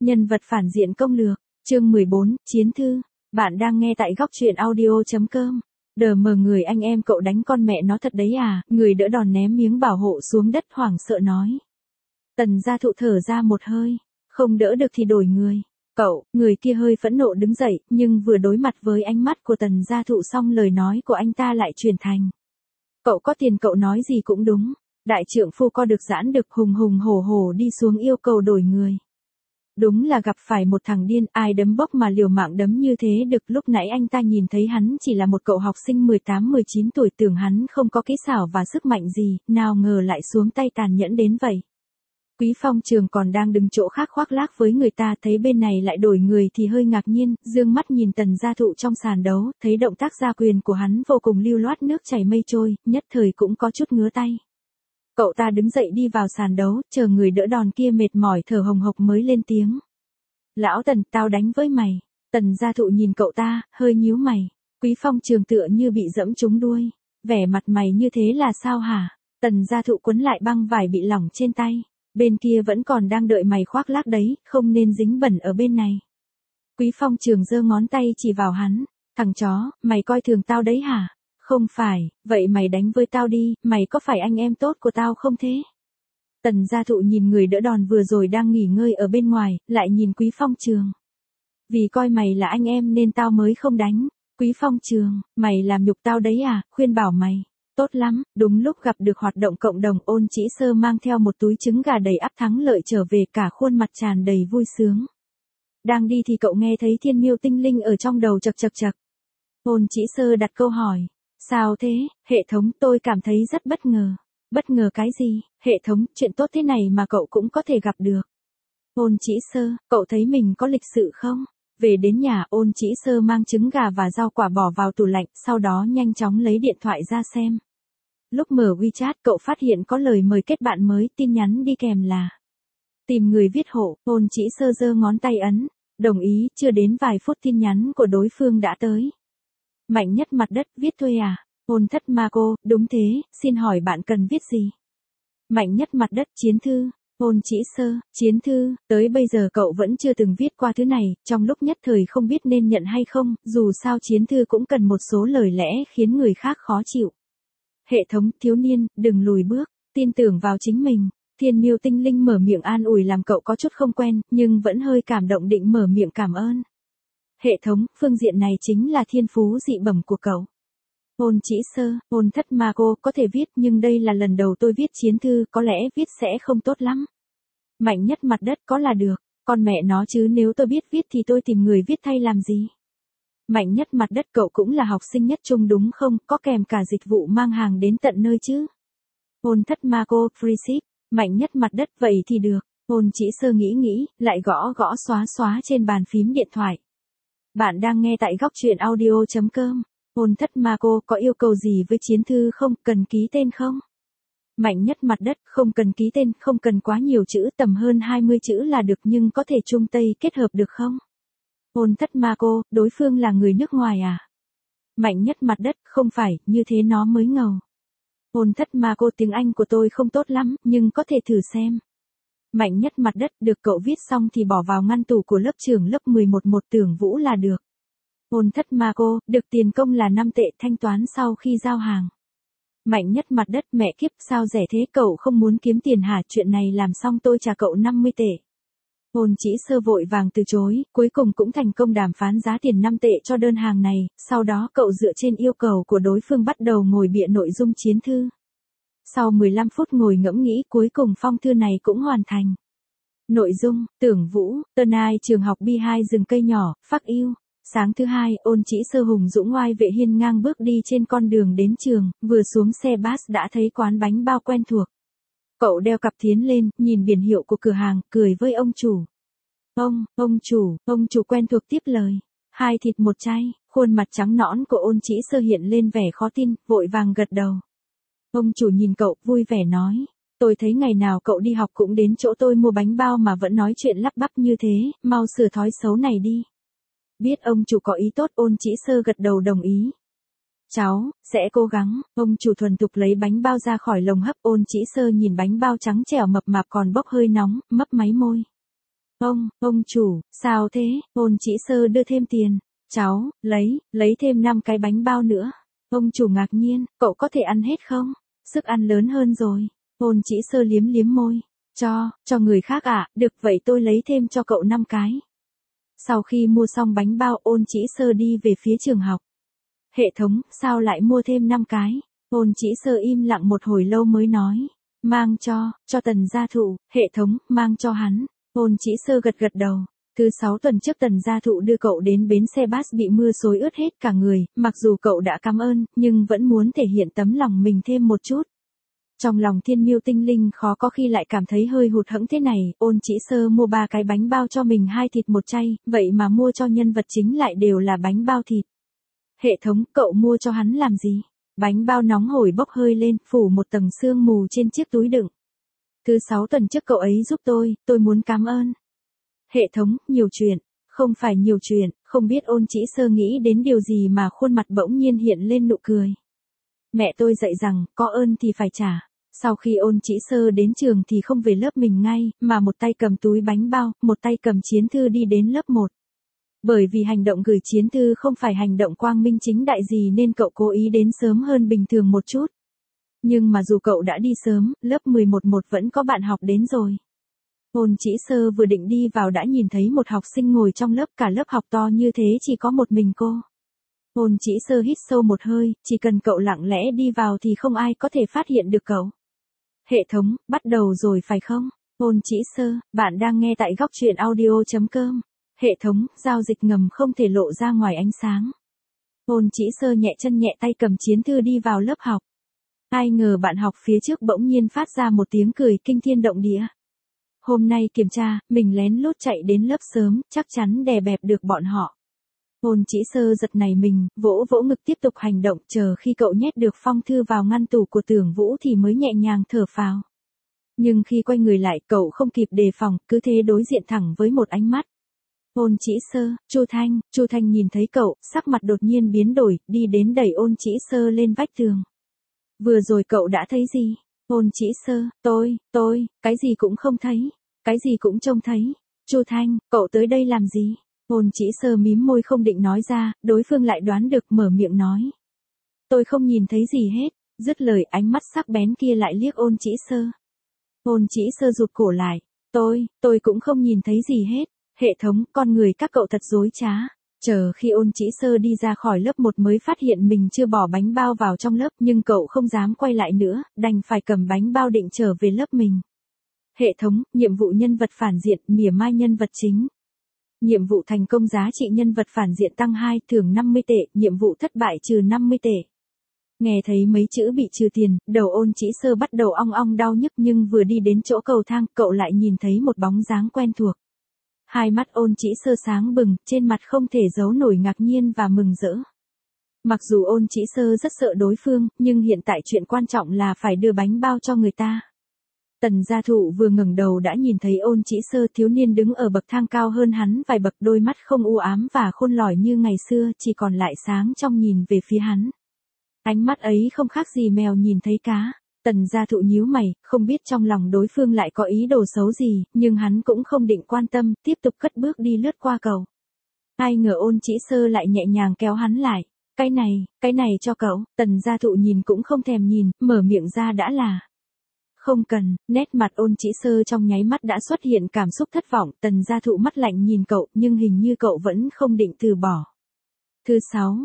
Nhân vật phản diện công lược, chương 14, Chiến thư. Bạn đang nghe tại góc truyện audio.com. Đờ mờ người anh em cậu đánh con mẹ nó thật đấy à, người đỡ đòn ném miếng bảo hộ xuống đất hoảng sợ nói. Tần gia thụ thở ra một hơi, không đỡ được thì đổi người. Cậu, người kia hơi phẫn nộ đứng dậy, nhưng vừa đối mặt với ánh mắt của tần gia thụ xong lời nói của anh ta lại chuyển thành. Cậu có tiền cậu nói gì cũng đúng. Đại trượng phu co được giãn được hùng hùng hổ hổ đi xuống yêu cầu đổi người. Đúng là gặp phải một thằng điên, ai đấm bốc mà liều mạng đấm như thế được. Lúc nãy anh ta nhìn thấy hắn chỉ là một cậu học sinh 18-19 tuổi, tưởng hắn không có kỹ xảo và sức mạnh gì, nào ngờ lại xuống tay tàn nhẫn đến vậy. Quý Phong Trường còn đang đứng chỗ khác khoác lác với người ta, thấy bên này lại đổi người thì hơi ngạc nhiên, dương mắt nhìn tần gia thụ trong sàn đấu, thấy động tác gia quyền của hắn vô cùng lưu loát nước chảy mây trôi, nhất thời cũng có chút ngứa tay. Cậu ta đứng dậy đi vào sàn đấu, chờ người đỡ đòn kia mệt mỏi thở hồng hộc mới lên tiếng. Lão Tần, tao đánh với mày. Tần gia thụ nhìn cậu ta, hơi nhíu mày. Quý Phong Trường tựa như bị dẫm trúng đuôi. Vẻ mặt mày như thế là sao hả? Tần gia thụ quấn lại băng vải bị lỏng trên tay. Bên kia vẫn còn đang đợi mày khoác lác đấy, không nên dính bẩn ở bên này. Quý Phong Trường giơ ngón tay chỉ vào hắn. Thằng chó, mày coi thường tao đấy hả? Không phải, vậy mày đánh với tao đi, mày có phải anh em tốt của tao không thế? Tần gia thụ nhìn người đỡ đòn vừa rồi đang nghỉ ngơi ở bên ngoài, lại nhìn Quý Phong Trường. Vì coi mày là anh em nên tao mới không đánh. Quý Phong Trường, mày làm nhục tao đấy à, khuyên bảo mày. Tốt lắm, đúng lúc gặp được hoạt động cộng đồng, Ôn Chỉ Sơ mang theo một túi trứng gà đầy ắp thắng lợi trở về, cả khuôn mặt tràn đầy vui sướng. Đang đi thì cậu nghe thấy Thiên Miêu Tinh Linh ở trong đầu chậc chậc chậc. Ôn Chỉ Sơ đặt câu hỏi. Sao thế, hệ thống, tôi cảm thấy rất bất ngờ. Bất ngờ cái gì, hệ thống, chuyện tốt thế này mà cậu cũng có thể gặp được. Ôn Chỉ Sơ, cậu thấy mình có lịch sự không? Về đến nhà, Ôn Chỉ Sơ mang trứng gà và rau quả bỏ vào tủ lạnh, sau đó nhanh chóng lấy điện thoại ra xem. Lúc mở WeChat, cậu phát hiện có lời mời kết bạn mới, tin nhắn đi kèm là tìm người viết hộ. Ôn Chỉ Sơ giơ ngón tay ấn, đồng ý. Chưa đến vài phút tin nhắn của đối phương đã tới. Mạnh Nhất Mặt Đất, viết thuê à? Ôn Thất Ma Cô, đúng thế, xin hỏi bạn cần viết gì? Mạnh Nhất Mặt Đất, chiến thư. Ôn Chỉ Sơ, chiến thư, tới bây giờ cậu vẫn chưa từng viết qua thứ này, trong lúc nhất thời không biết nên nhận hay không, dù sao chiến thư cũng cần một số lời lẽ khiến người khác khó chịu. Hệ thống, thiếu niên, đừng lùi bước, tin tưởng vào chính mình. Thiên Miêu Tinh Linh mở miệng an ủi làm cậu có chút không quen, nhưng vẫn hơi cảm động định mở miệng cảm ơn. Hệ thống, phương diện này chính là thiên phú dị bẩm của cậu. Ôn Chỉ Sơ, Ôn Thất Ma Cô, có thể viết nhưng đây là lần đầu tôi viết chiến thư, có lẽ viết sẽ không tốt lắm. Mạnh Nhất Mặt Đất, có là được, con mẹ nó chứ nếu tôi biết viết thì tôi tìm người viết thay làm gì. Mạnh Nhất Mặt Đất, cậu cũng là học sinh nhất trung đúng không, có kèm cả dịch vụ mang hàng đến tận nơi chứ. Ôn Thất Ma Cô, free ship. Mạnh Nhất Mặt Đất, vậy thì được. Ôn Chỉ Sơ nghĩ, lại gõ xóa trên bàn phím điện thoại. Bạn đang nghe tại góc truyện audio.com. Ôn Thất Ma Cô, có yêu cầu gì với chiến thư không, cần ký tên không? Mạnh Nhất Mặt Đất, không cần ký tên, không cần quá nhiều chữ, tầm hơn 20 chữ là được nhưng có thể Trung Tây kết hợp được không? Ôn Thất Ma Cô, đối phương là người nước ngoài à? Mạnh Nhất Mặt Đất, không phải, như thế nó mới ngầu. Ôn Thất Ma Cô, tiếng Anh của tôi không tốt lắm, nhưng có thể thử xem. Mạnh Nhất Mặt Đất, được, cậu viết xong thì bỏ vào ngăn tủ của lớp trưởng lớp 11 một Tưởng Vũ là được. Ôn Thất Ma Cô, được, tiền công là 5 tệ, thanh toán sau khi giao hàng. Mạnh Nhất Mặt Đất, mẹ kiếp, sao rẻ thế, cậu không muốn kiếm tiền hả, chuyện này làm xong tôi trả cậu 50 tệ. Ôn Chỉ Sơ vội vàng từ chối, cuối cùng cũng thành công đàm phán giá tiền 5 tệ cho đơn hàng này, sau đó cậu dựa trên yêu cầu của đối phương bắt đầu ngồi bịa nội dung chiến thư. Sau 15 phút ngồi ngẫm nghĩ, cuối cùng phong thư này cũng hoàn thành. Nội dung, Tưởng Vũ, Tân Ai trường học B2 rừng cây nhỏ, Phác Yêu. Sáng thứ hai, Ôn Chỉ Sơ hùng dũng oai vệ hiên ngang bước đi trên con đường đến trường, vừa xuống xe bus đã thấy quán bánh bao quen thuộc. Cậu đeo cặp thiến lên, nhìn biển hiệu của cửa hàng, cười với ông chủ. Ông chủ quen thuộc tiếp lời. 2 thịt 1 chay, khuôn mặt trắng nõn của Ôn Chỉ Sơ hiện lên vẻ khó tin, vội vàng gật đầu. Ông chủ nhìn cậu, vui vẻ nói. Tôi thấy ngày nào cậu đi học cũng đến chỗ tôi mua bánh bao mà vẫn nói chuyện lắp bắp như thế, mau sửa thói xấu này đi. Biết ông chủ có ý tốt, Ôn Chỉ Sơ gật đầu đồng ý. Cháu, sẽ cố gắng. Ông chủ thuần thục lấy bánh bao ra khỏi lồng hấp. Ôn Chỉ Sơ nhìn bánh bao trắng trẻo mập mạp còn bốc hơi nóng, mấp máy môi. Ông chủ, sao thế? Ôn Chỉ Sơ đưa thêm tiền. Cháu, lấy thêm 5 cái bánh bao nữa. Ông chủ ngạc nhiên, cậu có thể ăn hết không? Sức ăn lớn hơn rồi. Ôn Chỉ Sơ liếm liếm môi. Cho người khác à, được vậy tôi lấy thêm cho cậu 5 cái. Sau khi mua xong bánh bao Ôn Chỉ Sơ đi về phía trường học. Hệ thống, sao lại mua thêm 5 cái? Ôn Chỉ Sơ im lặng một hồi lâu mới nói. Mang cho Tần Gia Thụ, hệ thống, mang cho hắn. Ôn Chỉ Sơ gật gật đầu. Thứ 6 tuần trước Tần Gia Thụ đưa cậu đến bến xe bus bị mưa xối ướt hết cả người, mặc dù cậu đã cảm ơn, nhưng vẫn muốn thể hiện tấm lòng mình thêm một chút. Trong lòng Thiên Miêu tinh linh khó có khi lại cảm thấy hơi hụt hẫng thế này, Ôn Chỉ Sơ mua 3 cái bánh bao cho mình 2 thịt 1 chay, vậy mà mua cho nhân vật chính lại đều là bánh bao thịt. Hệ thống, cậu mua cho hắn làm gì? Bánh bao nóng hổi bốc hơi lên, phủ một tầng sương mù trên chiếc túi đựng. Thứ 6 tuần trước cậu ấy giúp tôi muốn cảm ơn. Hệ thống, nhiều chuyện, không phải nhiều chuyện, không biết Ôn Chỉ Sơ nghĩ đến điều gì mà khuôn mặt bỗng nhiên hiện lên nụ cười. Mẹ tôi dạy rằng, có ơn thì phải trả. Sau khi Ôn Chỉ Sơ đến trường thì không về lớp mình ngay, mà một tay cầm túi bánh bao, một tay cầm chiến thư đi đến lớp 1. Bởi vì hành động gửi chiến thư không phải hành động quang minh chính đại gì nên cậu cố ý đến sớm hơn bình thường một chút. Nhưng mà dù cậu đã đi sớm, lớp 11 vẫn có bạn học đến rồi. Ôn Chỉ Sơ vừa định đi vào đã nhìn thấy một học sinh ngồi trong lớp, cả lớp học to như thế chỉ có một mình cô. Ôn Chỉ Sơ hít sâu một hơi, chỉ cần cậu lặng lẽ đi vào thì không ai có thể phát hiện được cậu. Hệ thống, bắt đầu rồi phải không? Ôn Chỉ Sơ, bạn đang nghe tại góc truyện audio.com. Hệ thống, giao dịch ngầm không thể lộ ra ngoài ánh sáng. Ôn Chỉ Sơ nhẹ chân nhẹ tay cầm chiến thư đi vào lớp học. Ai ngờ bạn học phía trước bỗng nhiên phát ra một tiếng cười kinh thiên động địa. Hôm nay kiểm tra, mình lén lút chạy đến lớp sớm, chắc chắn đè bẹp được bọn họ. Ôn Chỉ Sơ giật nảy mình, vỗ vỗ ngực tiếp tục hành động, chờ khi cậu nhét được phong thư vào ngăn tủ của Tưởng Vũ thì mới nhẹ nhàng thở phào. Nhưng khi quay người lại, cậu không kịp đề phòng, cứ thế đối diện thẳng với một ánh mắt. Ôn Chỉ Sơ, Chu Thanh nhìn thấy cậu, sắc mặt đột nhiên biến đổi, đi đến đẩy Ôn Chỉ Sơ lên vách tường. Vừa rồi cậu đã thấy gì? Ôn Chỉ Sơ, tôi, cái gì cũng không thấy, cái gì cũng trông thấy. Chu Thanh, cậu tới đây làm gì? Ôn Chỉ Sơ mím môi không định nói ra, đối phương lại đoán được mở miệng nói. Tôi không nhìn thấy gì hết, dứt lời ánh mắt sắc bén kia lại liếc Ôn Chỉ Sơ. Ôn Chỉ Sơ rụt cổ lại, tôi cũng không nhìn thấy gì hết. Hệ thống, con người các cậu thật dối trá. Chờ khi Ôn Chỉ Sơ đi ra khỏi lớp 1 mới phát hiện mình chưa bỏ bánh bao vào trong lớp, nhưng cậu không dám quay lại nữa, đành phải cầm bánh bao định trở về lớp mình. Hệ thống, nhiệm vụ nhân vật phản diện, mỉa mai nhân vật chính. Nhiệm vụ thành công giá trị nhân vật phản diện tăng 2, thưởng 50 tệ, nhiệm vụ thất bại trừ 50 tệ. Nghe thấy mấy chữ bị trừ tiền, đầu Ôn Chỉ Sơ bắt đầu ong ong đau nhức, nhưng vừa đi đến chỗ cầu thang, cậu lại nhìn thấy một bóng dáng quen thuộc. Hai mắt Ôn Chỉ Sơ sáng bừng, trên mặt không thể giấu nổi ngạc nhiên và mừng rỡ. Mặc dù Ôn Chỉ Sơ rất sợ đối phương, nhưng hiện tại chuyện quan trọng là phải đưa bánh bao cho người ta. Tần Gia Thụ vừa ngẩng đầu đã nhìn thấy Ôn Chỉ Sơ, thiếu niên đứng ở bậc thang cao hơn hắn vài bậc, đôi mắt không u ám và khôn lỏi như ngày xưa, chỉ còn lại sáng trong nhìn về phía hắn. Ánh mắt ấy không khác gì mèo nhìn thấy cá. Tần Gia Thụ nhíu mày, không biết trong lòng đối phương lại có ý đồ xấu gì, nhưng hắn cũng không định quan tâm, tiếp tục cất bước đi lướt qua cầu. Ai ngờ Ôn Chỉ Sơ lại nhẹ nhàng kéo hắn lại. Cái này cho cậu. Tần Gia Thụ nhìn cũng không thèm nhìn, mở miệng ra đã là. Không cần. Nét mặt Ôn Chỉ Sơ trong nháy mắt đã xuất hiện cảm xúc thất vọng. Tần Gia Thụ mắt lạnh nhìn cậu, nhưng hình như cậu vẫn không định từ bỏ. Thứ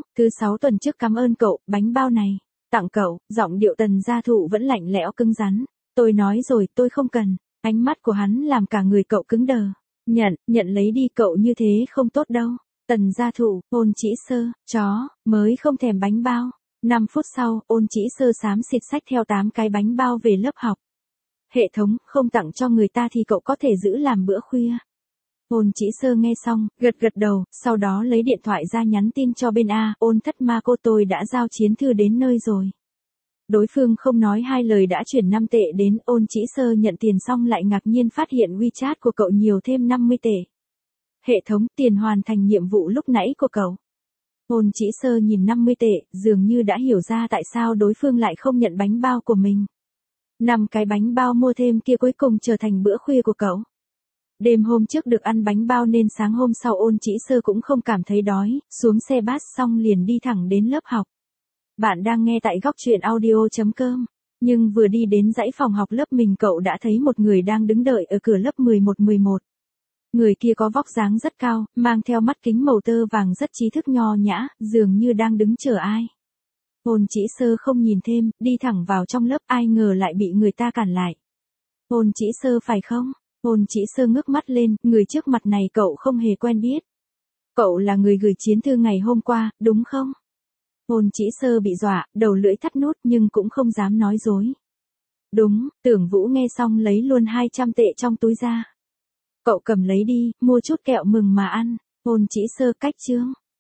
6 tuần trước cảm ơn cậu, bánh bao này. Tặng cậu, giọng điệu Tần Gia Thụ vẫn lạnh lẽo cứng rắn. Tôi nói rồi, tôi không cần. Ánh mắt của hắn làm cả người cậu cứng đờ. Nhận lấy đi, cậu như thế không tốt đâu. Tần Gia Thụ, Ôn Chỉ Sơ, chó, mới không thèm bánh bao. 5 phút sau, Ôn Chỉ Sơ xám xịt xách theo 8 cái bánh bao về lớp học. Hệ thống, không tặng cho người ta thì cậu có thể giữ làm bữa khuya. Ôn Chỉ Sơ nghe xong, gật đầu, sau đó lấy điện thoại ra nhắn tin cho bên A, Ôn thất ma cô, tôi đã giao chiến thư đến nơi rồi. Đối phương không nói hai lời đã chuyển 5 tệ đến. Ôn Chỉ Sơ nhận tiền xong lại ngạc nhiên phát hiện WeChat của cậu nhiều thêm 50 tệ. Hệ thống, tiền hoàn thành nhiệm vụ lúc nãy của cậu. Ôn Chỉ Sơ nhìn 50 tệ, dường như đã hiểu ra tại sao đối phương lại không nhận bánh bao của mình. 5 cái bánh bao mua thêm kia cuối cùng trở thành bữa khuya của cậu. Đêm hôm trước được ăn bánh bao nên sáng hôm sau Ôn Chỉ Sơ cũng không cảm thấy đói, xuống xe bus xong liền đi thẳng đến lớp học. Bạn đang nghe tại góc truyện audio.com. Nhưng vừa đi đến dãy phòng học lớp mình cậu đã thấy một người đang đứng đợi ở cửa lớp 11. Người kia có vóc dáng rất cao, mang theo mắt kính màu tơ vàng rất trí thức nho nhã, dường như đang đứng chờ ai. Ôn Chỉ Sơ không nhìn thêm, đi thẳng vào trong lớp, ai ngờ lại bị người ta cản lại. Ôn Chỉ Sơ phải không? Ôn Chỉ Sơ ngước mắt lên, người trước mặt này cậu không hề quen biết. Cậu là người gửi chiến thư ngày hôm qua, đúng không? Ôn Chỉ Sơ bị dọa, đầu lưỡi thắt nút nhưng cũng không dám nói dối. Đúng, Tưởng Vũ nghe xong lấy luôn 200 tệ trong túi ra. Cậu cầm lấy đi, mua chút kẹo mừng mà ăn. Ôn Chỉ Sơ cách chương.